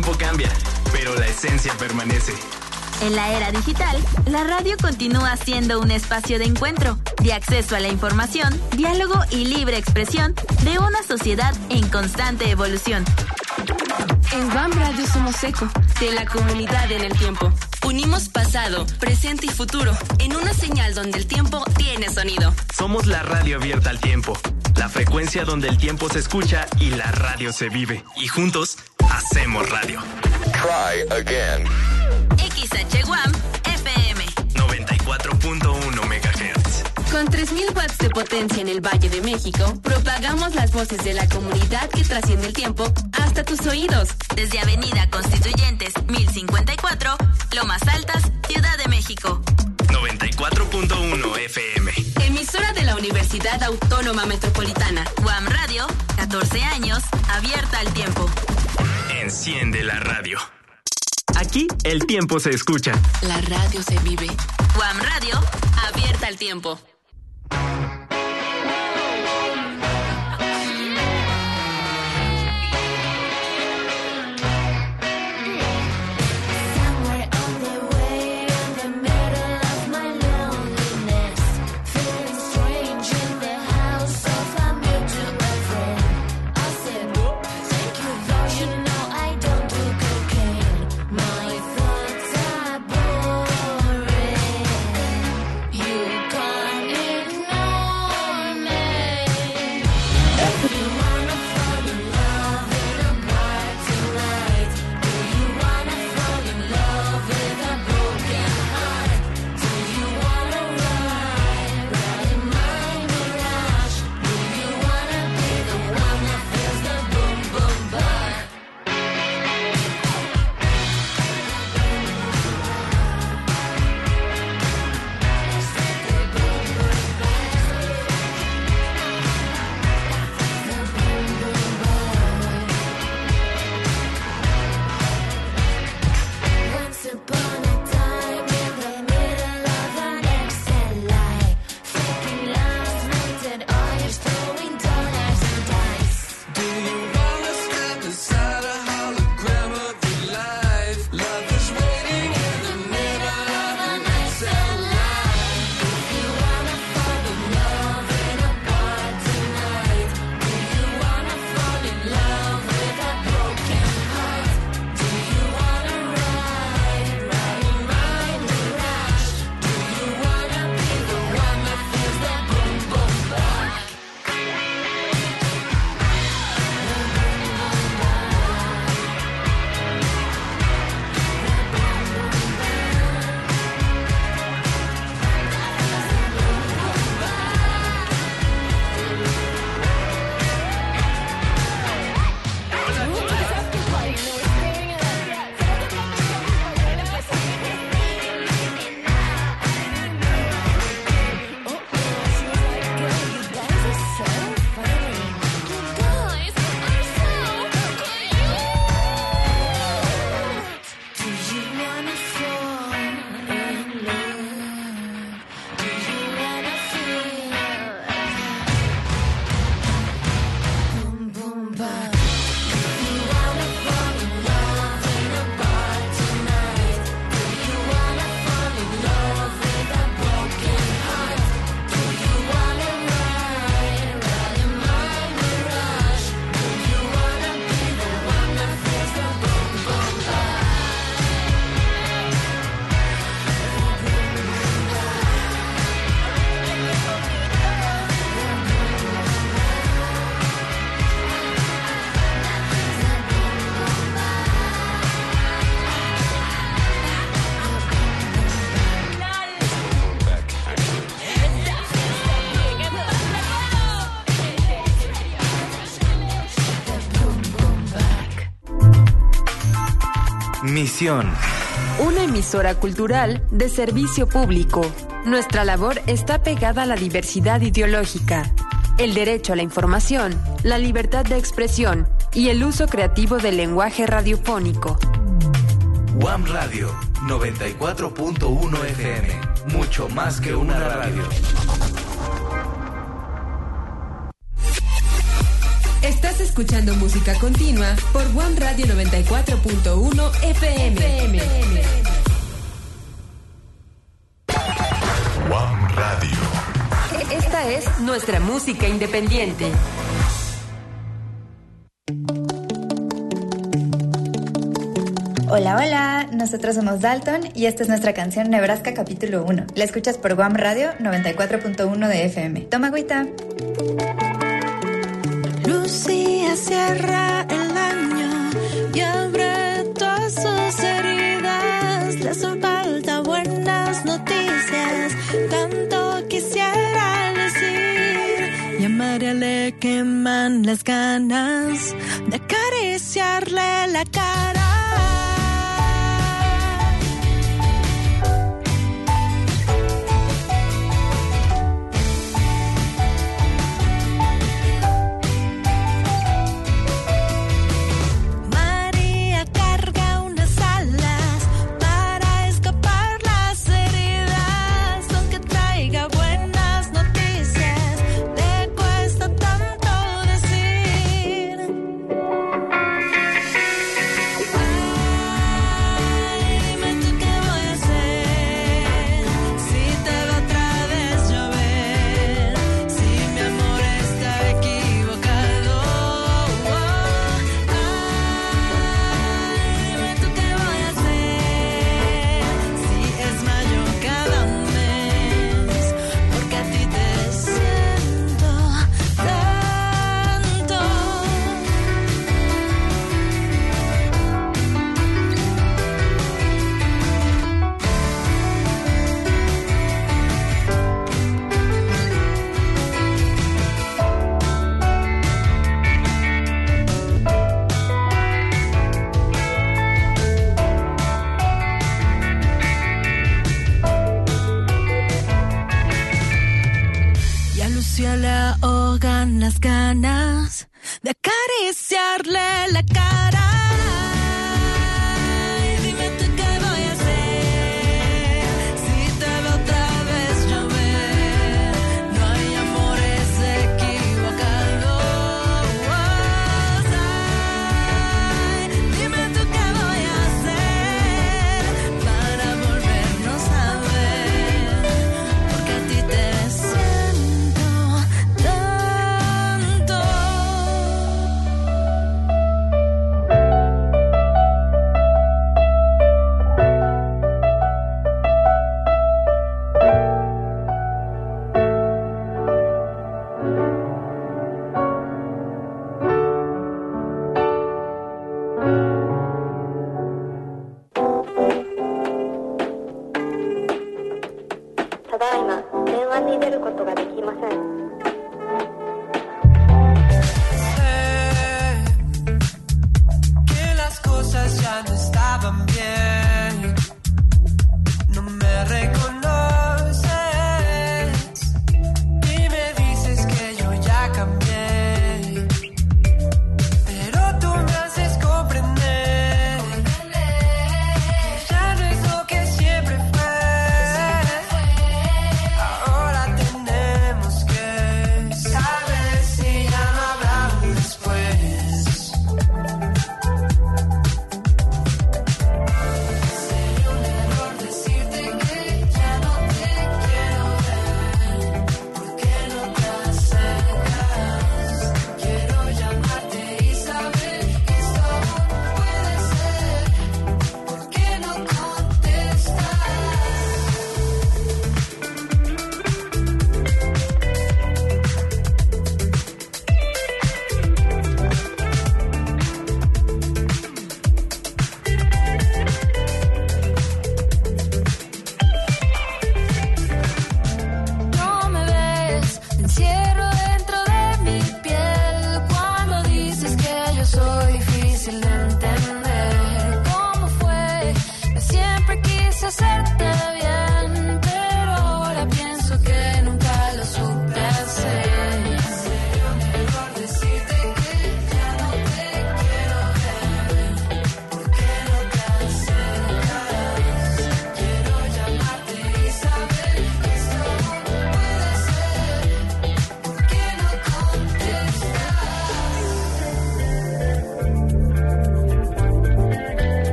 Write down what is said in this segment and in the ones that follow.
tiempo cambia, pero la esencia permanece. En la era digital, la radio continúa siendo un espacio de encuentro, de acceso a la información, diálogo y libre expresión de una sociedad en constante evolución. En WAM Radio somos eco de la comunidad en el tiempo. Unimos pasado, presente y futuro en una señal donde el tiempo tiene sonido. Somos la radio abierta al tiempo, la frecuencia donde el tiempo se escucha y la radio se vive. Y juntos, hacemos radio. Try again. XHWAM FM 94.1 MHz. Con 3.000 watts de potencia en el Valle de México, propagamos las voces de la comunidad que trasciende el tiempo hasta tus oídos. Desde Avenida Constituyentes 1054, Lomas Altas, Ciudad de México. 94.1 FM. Emisora de la Universidad Autónoma Metropolitana. WAM Radio, 14 años, abierta al tiempo. Enciende la radio. Aquí el tiempo se escucha. La radio se vive. WAM Radio, abierta al tiempo. Misión. Una emisora cultural de servicio público. Nuestra labor está pegada a la diversidad ideológica, el derecho a la información, la libertad de expresión y el uso creativo del lenguaje radiofónico. WAM Radio 94.1 FM. Mucho más que una radio. Estás escuchando música continua por One Radio 94.1 FM. One Radio. Esta es nuestra música independiente. Hola, hola, nosotros somos Dalton y esta es nuestra canción Nebraska capítulo 1. La escuchas por Guam Radio 94.1 de FM. Toma agüita. Lucía cierra el año y abre todas sus heridas. Le hacen falta buenas noticias, tanto quisiera decir. Y a María le queman las ganas de acariciarle la cara. Le ahogan las ganas de acariciarle la cara. Ay, dime tú qué voy a hacer si te veo otra vez llover. No hay amores equivocados. Ay, dime tú qué voy a hacer para volvernos a ver, porque a ti te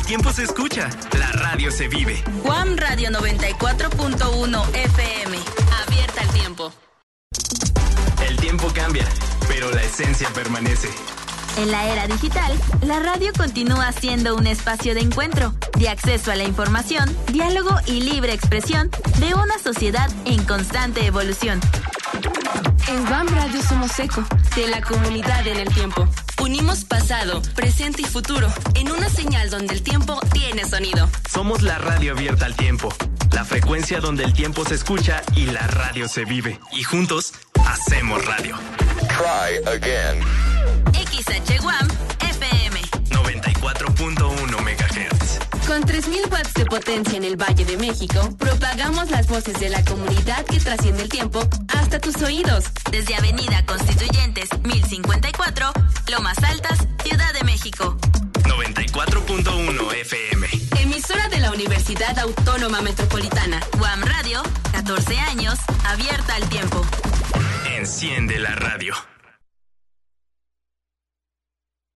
el tiempo se escucha, la radio se vive. Guam Radio 94.1 FM. Abierta al tiempo. El tiempo cambia, pero la esencia permanece. En la era digital, la radio continúa siendo un espacio de encuentro, de acceso a la información, diálogo y libre expresión de una sociedad en constante evolución. En Guam Radio somos eco de la comunidad en el tiempo. Unimos pasado, presente y futuro en una señal donde el tiempo tiene sonido. Somos la radio abierta al tiempo, la frecuencia donde el tiempo se escucha y la radio se vive. Y juntos, hacemos radio. Try again. XHGuam FM 94.1 MHz. Con 3.000 watts de potencia en el Valle de México, propagamos las voces de la comunidad que trasciende el tiempo hasta tus oídos. desde Avenida Constituyentes 1054, Lomas Altas, Ciudad de México. 94.1 FM. Emisora de la Universidad Autónoma Metropolitana. Guam Radio, 14 años, abierta al tiempo. Enciende la radio.